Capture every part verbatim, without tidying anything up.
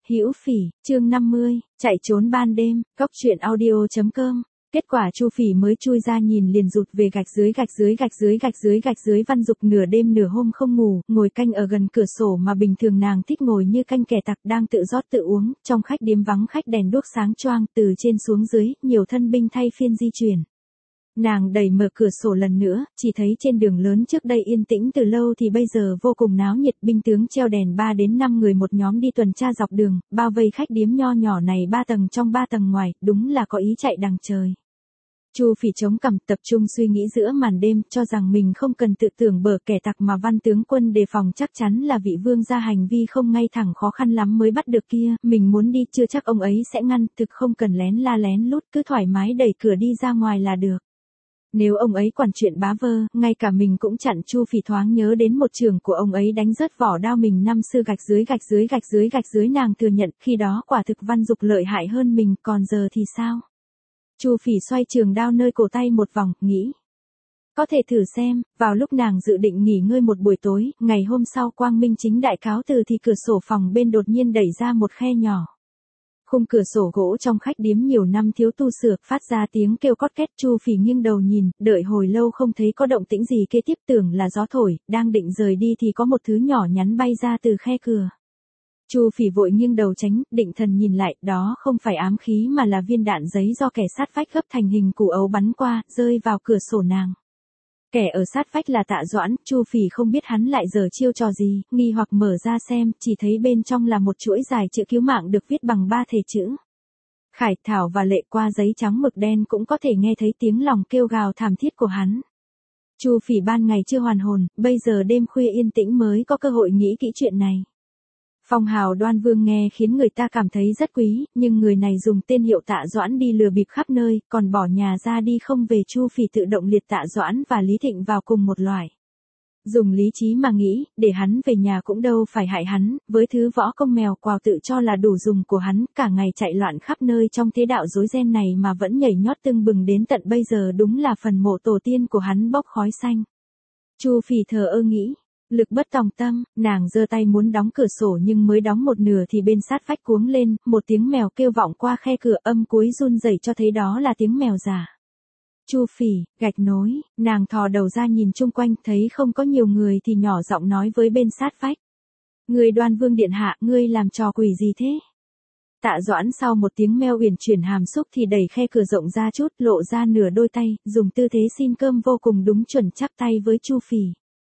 Hữu Phỉ, chương năm mươi, chạy trốn ban đêm, góc truyện audio chấm com. Kết quả Chu Phỉ mới chui ra nhìn liền rụt về gạch dưới gạch dưới gạch dưới gạch dưới gạch dưới Văn Dục nửa đêm nửa hôm không ngủ, ngồi canh ở gần cửa sổ mà bình thường nàng thích ngồi như canh kẻ tặc đang tự rót tự uống, trong khách điếm vắng khách đèn đuốc sáng choang từ trên xuống dưới, nhiều thân binh thay phiên di chuyển. Nàng đẩy mở cửa sổ lần nữa, chỉ thấy trên đường lớn trước đây yên tĩnh từ lâu thì bây giờ vô cùng náo nhiệt, binh tướng treo đèn ba đến năm người một nhóm đi tuần tra dọc đường, bao vây khách điếm nho nhỏ này ba tầng trong ba tầng ngoài, đúng là có ý chạy đằng trời. Chu Phỉ chống cằm tập trung suy nghĩ giữa màn đêm, cho rằng mình không cần tự tưởng bở kẻ tặc mà Văn tướng quân đề phòng chắc chắn là vị vương gia hành vi không ngay thẳng khó khăn lắm mới bắt được kia, mình muốn đi chưa chắc ông ấy sẽ ngăn, thực không cần lén la lén lút, cứ thoải mái đẩy cửa đi ra ngoài là được. Nếu ông ấy quản chuyện bá vơ, ngay cả mình cũng chặn. Chu Phỉ thoáng nhớ đến một trường của ông ấy đánh rớt vỏ đao mình năm xưa gạch dưới gạch dưới gạch dưới gạch dưới nàng thừa nhận khi đó quả thực Văn Dục lợi hại hơn mình, còn giờ thì sao? Chu Phỉ xoay trường đao nơi cổ tay một vòng, nghĩ. Có thể thử xem, vào lúc nàng dự định nghỉ ngơi một buổi tối, ngày hôm sau quang minh chính đại cáo từ thì cửa sổ phòng bên đột nhiên đẩy ra một khe nhỏ. Khung cửa sổ gỗ trong khách điếm nhiều năm thiếu tu sửa, phát ra tiếng kêu cót két. Chu Phỉ nghiêng đầu nhìn, đợi hồi lâu không thấy có động tĩnh gì kế tiếp tưởng là gió thổi, đang định rời đi thì có một thứ nhỏ nhắn bay ra từ khe cửa. Chu Phỉ vội nghiêng đầu tránh, định thần nhìn lại, đó không phải ám khí mà là viên đạn giấy do kẻ sát vách gấp thành hình củ ấu bắn qua, rơi vào cửa sổ nàng. Kẻ ở sát vách là Tạ Doãn, Chu Phỉ không biết hắn lại giở chiêu trò gì, nghi hoặc mở ra xem, chỉ thấy bên trong là một chuỗi dài chữ cứu mạng được viết bằng ba thể chữ. Khải Thảo và Lệ. Qua giấy trắng mực đen cũng có thể nghe thấy tiếng lòng kêu gào thảm thiết của hắn. Chu Phỉ ban ngày chưa hoàn hồn, bây giờ đêm khuya yên tĩnh mới có cơ hội nghĩ kỹ chuyện này. Phong hào Đoan Vương nghe khiến người ta cảm thấy rất quý, nhưng người này dùng tên hiệu Tạ Doãn đi lừa bịp khắp nơi, còn bỏ nhà ra đi không về. Chu Phỉ tự động liệt Tạ Doãn và Lý Thịnh vào cùng một loại. Dùng lý trí mà nghĩ, để hắn về nhà cũng đâu phải hại hắn, với thứ võ công mèo quào tự cho là đủ dùng của hắn, cả ngày chạy loạn khắp nơi trong thế đạo rối ren này mà vẫn nhảy nhót tưng bừng đến tận bây giờ, đúng là phần mộ tổ tiên của hắn bốc khói xanh. Chu Phỉ thờ ơ nghĩ. Lực bất tòng tâm, nàng giơ tay muốn đóng cửa sổ nhưng mới đóng một nửa thì bên sát vách cuống lên, một tiếng mèo kêu vọng qua khe cửa, âm cuối run rẩy cho thấy đó là tiếng mèo giả. Chu Phỉ, gạch nối, nàng thò đầu ra nhìn chung quanh, thấy không có nhiều người thì nhỏ giọng nói với bên sát vách. Người Đoan Vương điện hạ, ngươi làm trò quỷ gì thế? Tạ Doãn sau một tiếng meo uyển chuyển hàm xúc thì đẩy khe cửa rộng ra chút, lộ ra nửa đôi tay, dùng tư thế xin cơm vô cùng đúng chuẩn chắp tay với Chu Phỉ.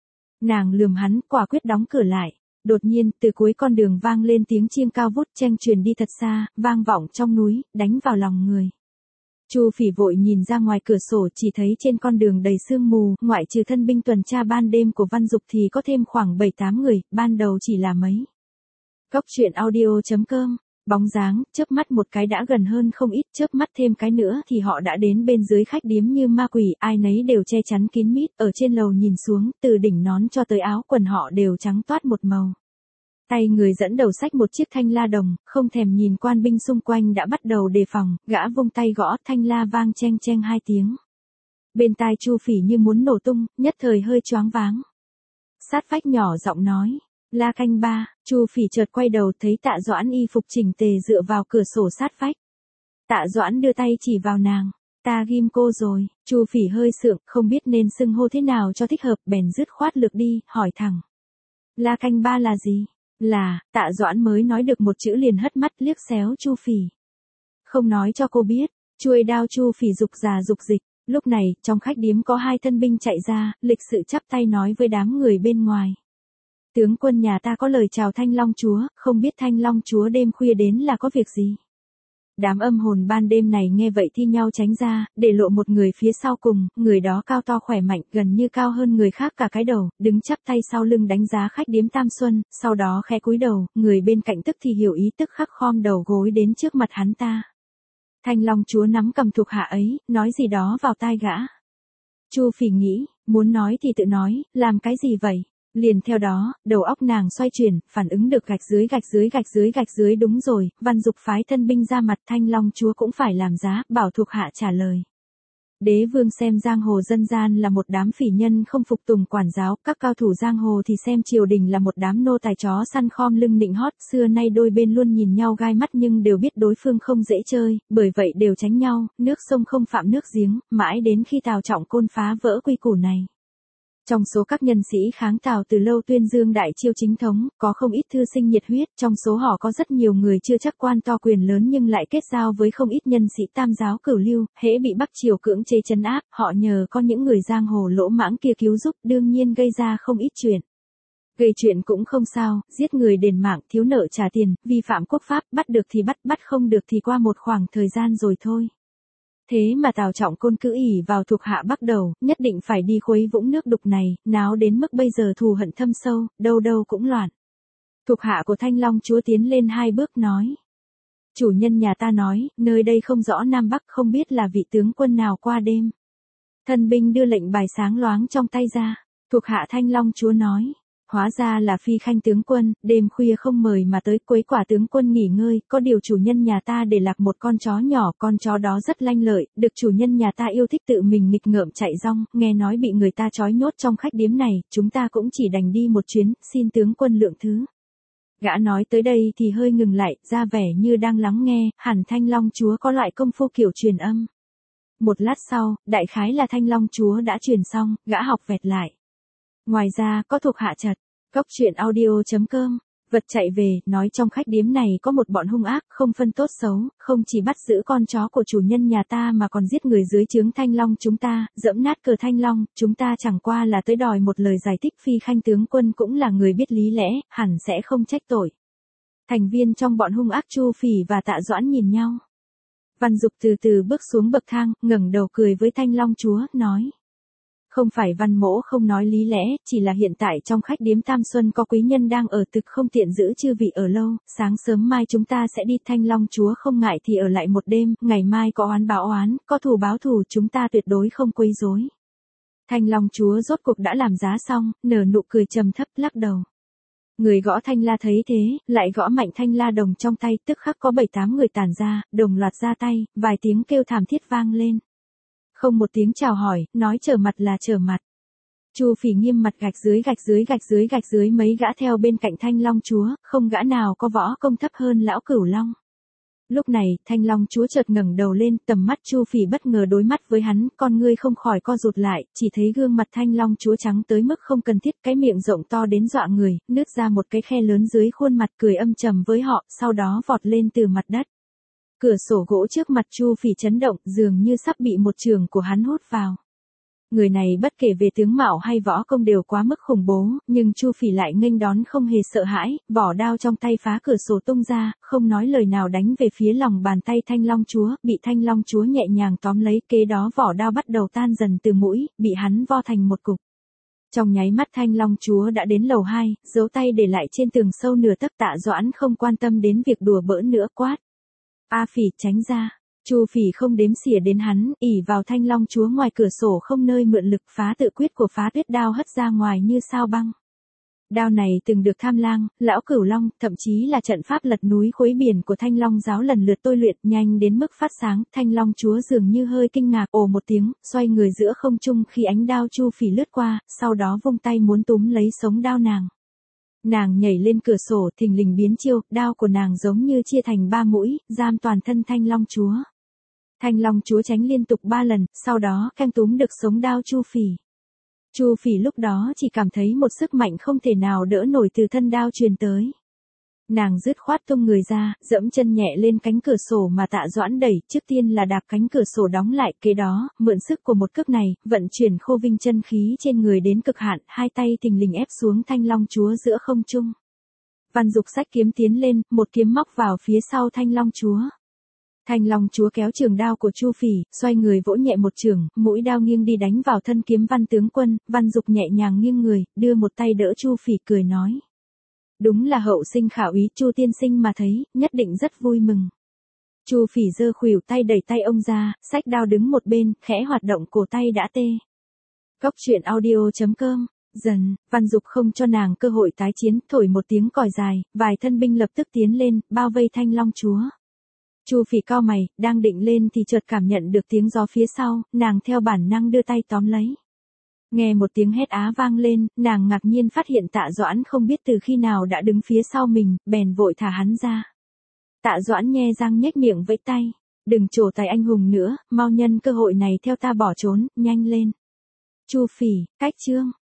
Nàng lườm hắn, quả quyết đóng cửa lại. Đột nhiên, từ cuối con đường vang lên tiếng chiêng cao vút chênh truyền đi thật xa, vang vọng trong núi, đánh vào lòng người. Chu Phỉ vội nhìn ra ngoài cửa sổ, chỉ thấy trên con đường đầy sương mù, ngoại trừ thân binh tuần tra ban đêm của Văn Dục thì có thêm khoảng bảy tám người, ban đầu chỉ là mấy. Góc truyện audio chấm com. Bóng dáng, chớp mắt một cái đã gần hơn không ít, chớp mắt thêm cái nữa thì họ đã đến bên dưới khách điếm như ma quỷ, ai nấy đều che chắn kín mít, ở trên lầu nhìn xuống, từ đỉnh nón cho tới áo quần họ đều trắng toát một màu. Tay người dẫn đầu xách một chiếc thanh la đồng, không thèm nhìn quan binh xung quanh đã bắt đầu đề phòng, gã vung tay gõ, thanh la vang cheng cheng hai tiếng. Bên tai Chu Phỉ như muốn nổ tung, nhất thời hơi choáng váng. Sát vách nhỏ giọng nói. La canh ba, Chu Phỉ chợt quay đầu thấy Tạ Doãn y phục chỉnh tề dựa vào cửa sổ sát vách. Tạ Doãn đưa tay chỉ vào nàng, ta ghim cô rồi. Chu Phỉ hơi sượng, không biết nên xưng hô thế nào cho thích hợp, bèn dứt khoát lược đi, hỏi thẳng. La canh ba là gì? Là, Tạ Doãn mới nói được một chữ liền hất mắt liếc xéo Chu Phỉ. Không nói cho cô biết, chuôi đao Chu Phỉ dục già dục dịch. Lúc này, trong khách điếm có hai thân binh chạy ra, lịch sự chắp tay nói với đám người bên ngoài. Tướng quân nhà ta có lời chào Thanh Long chúa, không biết Thanh Long chúa đêm khuya đến là có việc gì? Đám âm hồn ban đêm này nghe vậy thi nhau tránh ra, để lộ một người phía sau cùng, người đó cao to khỏe mạnh, gần như cao hơn người khác cả cái đầu, đứng chắp tay sau lưng đánh giá khách điếm Tam Xuân, sau đó khẽ cúi đầu, người bên cạnh tức thì hiểu ý tức khắc khom đầu gối đến trước mặt hắn ta. Thanh Long chúa nắm cầm thuộc hạ ấy, nói gì đó vào tai gã. Chu Phỉ nghĩ, muốn nói thì tự nói, làm cái gì vậy? Liền theo đó, đầu óc nàng xoay chuyển, phản ứng được gạch dưới gạch dưới gạch dưới gạch dưới đúng rồi, Văn Dục phái thân binh ra mặt, Thanh Long chúa cũng phải làm giá, bảo thuộc hạ trả lời. Đế vương xem giang hồ dân gian là một đám phỉ nhân không phục tùng quản giáo, các cao thủ giang hồ thì xem triều đình là một đám nô tài chó săn khom lưng nịnh hót, xưa nay đôi bên luôn nhìn nhau gai mắt nhưng đều biết đối phương không dễ chơi, bởi vậy đều tránh nhau, nước sông không phạm nước giếng, mãi đến khi Tào Trọng Côn phá vỡ quy củ này. Trong số các nhân sĩ kháng Tào từ lâu tuyên dương đại chiêu chính thống, có không ít thư sinh nhiệt huyết, trong số họ có rất nhiều người chưa chắc quan to quyền lớn nhưng lại kết giao với không ít nhân sĩ tam giáo cửu lưu, hễ bị Bắc triều cưỡng chế trấn áp, họ nhờ có những người giang hồ lỗ mãng kia cứu giúp, đương nhiên gây ra không ít chuyện. Gây chuyện cũng không sao, giết người đền mạng, thiếu nợ trả tiền, vi phạm quốc pháp, bắt được thì bắt, bắt không được thì qua một khoảng thời gian rồi thôi. Thế mà Tào Trọng Côn cứ ỷ vào thuộc hạ bắt đầu, nhất định phải đi khuấy vũng nước đục này, náo đến mức bây giờ thù hận thâm sâu, đâu đâu cũng loạn. Thuộc hạ của Thanh Long chúa tiến lên hai bước nói. Chủ nhân nhà ta nói, nơi đây không rõ Nam Bắc, không biết là vị tướng quân nào qua đêm. Thân binh đưa lệnh bài sáng loáng trong tay ra, thuộc hạ Thanh Long chúa nói. Hóa ra là Phi Khanh tướng quân, đêm khuya không mời mà tới quấy quả tướng quân nghỉ ngơi, có điều chủ nhân nhà ta để lạc một con chó nhỏ, con chó đó rất lanh lợi, được chủ nhân nhà ta yêu thích tự mình nghịch ngợm chạy rong, nghe nói bị người ta trói nhốt trong khách điếm này, chúng ta cũng chỉ đành đi một chuyến, xin tướng quân lượng thứ. Gã nói tới đây thì hơi ngừng lại, ra vẻ như đang lắng nghe, hẳn Thanh Long chúa có loại công phu kiểu truyền âm. Một lát sau, đại khái là Thanh Long chúa đã truyền xong, gã học vẹt lại. Ngoài ra, có thuộc hạ chật, Cốc Truyện Audio chấm com, vật chạy về, nói trong khách điếm này có một bọn hung ác, không phân tốt xấu, không chỉ bắt giữ con chó của chủ nhân nhà ta mà còn giết người dưới trướng Thanh Long chúng ta, dẫm nát cờ Thanh Long, chúng ta chẳng qua là tới đòi một lời giải thích. Phi Khanh tướng quân cũng là người biết lý lẽ, hẳn sẽ không trách tội. Thành viên trong bọn hung ác Chu Phỉ và Tạ Doãn nhìn nhau. Văn Dục từ từ bước xuống bậc thang, ngẩng đầu cười với Thanh Long chúa, nói. Không phải Văn mỗ không nói lý lẽ, chỉ là hiện tại trong khách điếm Tam Xuân có quý nhân đang ở thực không tiện giữ chư vị ở lâu, sáng sớm mai chúng ta sẽ đi. Thanh Long chúa không ngại thì ở lại một đêm, ngày mai có oán báo oán, có thù báo thù, chúng ta tuyệt đối không quấy rối. Thanh Long chúa rốt cuộc đã làm giá xong, nở nụ cười trầm thấp lắc đầu. Người gõ thanh la thấy thế, lại gõ mạnh thanh la đồng trong tay, tức khắc có bảy tám người tản ra, đồng loạt ra tay, vài tiếng kêu thảm thiết vang lên. Không một tiếng chào hỏi, nói trở mặt là trở mặt. Chu Phỉ nghiêm mặt gạch dưới gạch dưới gạch dưới gạch dưới mấy gã theo bên cạnh Thanh Long chúa, không gã nào có võ công thấp hơn lão Cửu Long. Lúc này, Thanh Long chúa chợt ngẩng đầu lên, tầm mắt Chu Phỉ bất ngờ đối mắt với hắn, con ngươi không khỏi co rụt lại, chỉ thấy gương mặt Thanh Long chúa trắng tới mức không cần thiết, cái miệng rộng to đến dọa người, nứt ra một cái khe lớn dưới khuôn mặt, cười âm trầm với họ, sau đó vọt lên từ mặt đất. Cửa sổ gỗ trước mặt Chu Phỉ chấn động, dường như sắp bị một trường của hắn hút vào. Người này bất kể về tướng mạo hay võ công đều quá mức khủng bố, nhưng Chu Phỉ lại nghênh đón không hề sợ hãi, vỏ đao trong tay phá cửa sổ tung ra, không nói lời nào đánh về phía lòng bàn tay Thanh Long chúa, bị Thanh Long chúa nhẹ nhàng tóm lấy, kế đó vỏ đao bắt đầu tan dần từ mũi, bị hắn vo thành một cục. Trong nháy mắt Thanh Long chúa đã đến lầu hai, giấu tay để lại trên tường sâu nửa tấc. Tạ Doãn không quan tâm đến việc đùa bỡn nữa, quát. A Phỉ tránh ra. Chu Phỉ không đếm xỉa đến hắn, ỷ vào Thanh Long chúa ngoài cửa sổ không nơi mượn lực, phá tự quyết của phá tuyết đao hất ra ngoài như sao băng. Đao này từng được Tham Lang, lão Cửu Long, thậm chí là trận pháp lật núi khuấy biển của Thanh Long giáo lần lượt tôi luyện, nhanh đến mức phát sáng. Thanh Long chúa dường như hơi kinh ngạc, ồ một tiếng, xoay người giữa không trung khi ánh đao Chu Phỉ lướt qua, sau đó vung tay muốn túm lấy sống đao nàng. Nàng nhảy lên cửa sổ, thình lình biến chiêu, đao của nàng giống như chia thành ba mũi, giam toàn thân Thanh Long chúa. Thanh Long chúa tránh liên tục ba lần, sau đó căng túm được sống đao Chu Phỉ. Chu Phỉ lúc đó chỉ cảm thấy một sức mạnh không thể nào đỡ nổi từ thân đao truyền tới. Nàng dứt khoát tung người ra, dẫm chân nhẹ lên cánh cửa sổ mà Tạ Doãn đẩy, trước tiên là đạp cánh cửa sổ đóng lại, kế đó, mượn sức của một cước này, vận chuyển khô vinh chân khí trên người đến cực hạn, hai tay thình lình ép xuống Thanh Long chúa giữa không trung. Văn Dục xách kiếm tiến lên, một kiếm móc vào phía sau Thanh Long chúa. Thanh Long chúa kéo trường đao của Chu Phỉ, xoay người vỗ nhẹ một trường, mũi đao nghiêng đi đánh vào thân kiếm Văn tướng quân. Văn Dục nhẹ nhàng nghiêng người, đưa một tay đỡ Chu Phỉ, cười nói. Đúng là hậu sinh khảo ý, Chu tiên sinh mà thấy, nhất định rất vui mừng. Chu Phỉ giơ khuỷu tay đẩy tay ông ra, xách đao đứng một bên, khẽ hoạt động cổ tay đã tê. Cốc Truyện Audio chấm com. Dần, Văn Dục không cho nàng cơ hội tái chiến, thổi một tiếng còi dài, vài thân binh lập tức tiến lên, bao vây Thanh Long chúa. Chu Phỉ cau mày, đang định lên thì chợt cảm nhận được tiếng gió phía sau, nàng theo bản năng đưa tay tóm lấy. Nghe một tiếng hét á vang lên, nàng ngạc nhiên phát hiện Tạ Doãn không biết từ khi nào đã đứng phía sau mình, bèn vội thả hắn ra. Tạ Doãn nhe răng nhếch miệng vẫy tay, đừng trổ tài anh hùng nữa, mau nhân cơ hội này theo ta bỏ trốn, nhanh lên. Chu Phỉ, cách chương.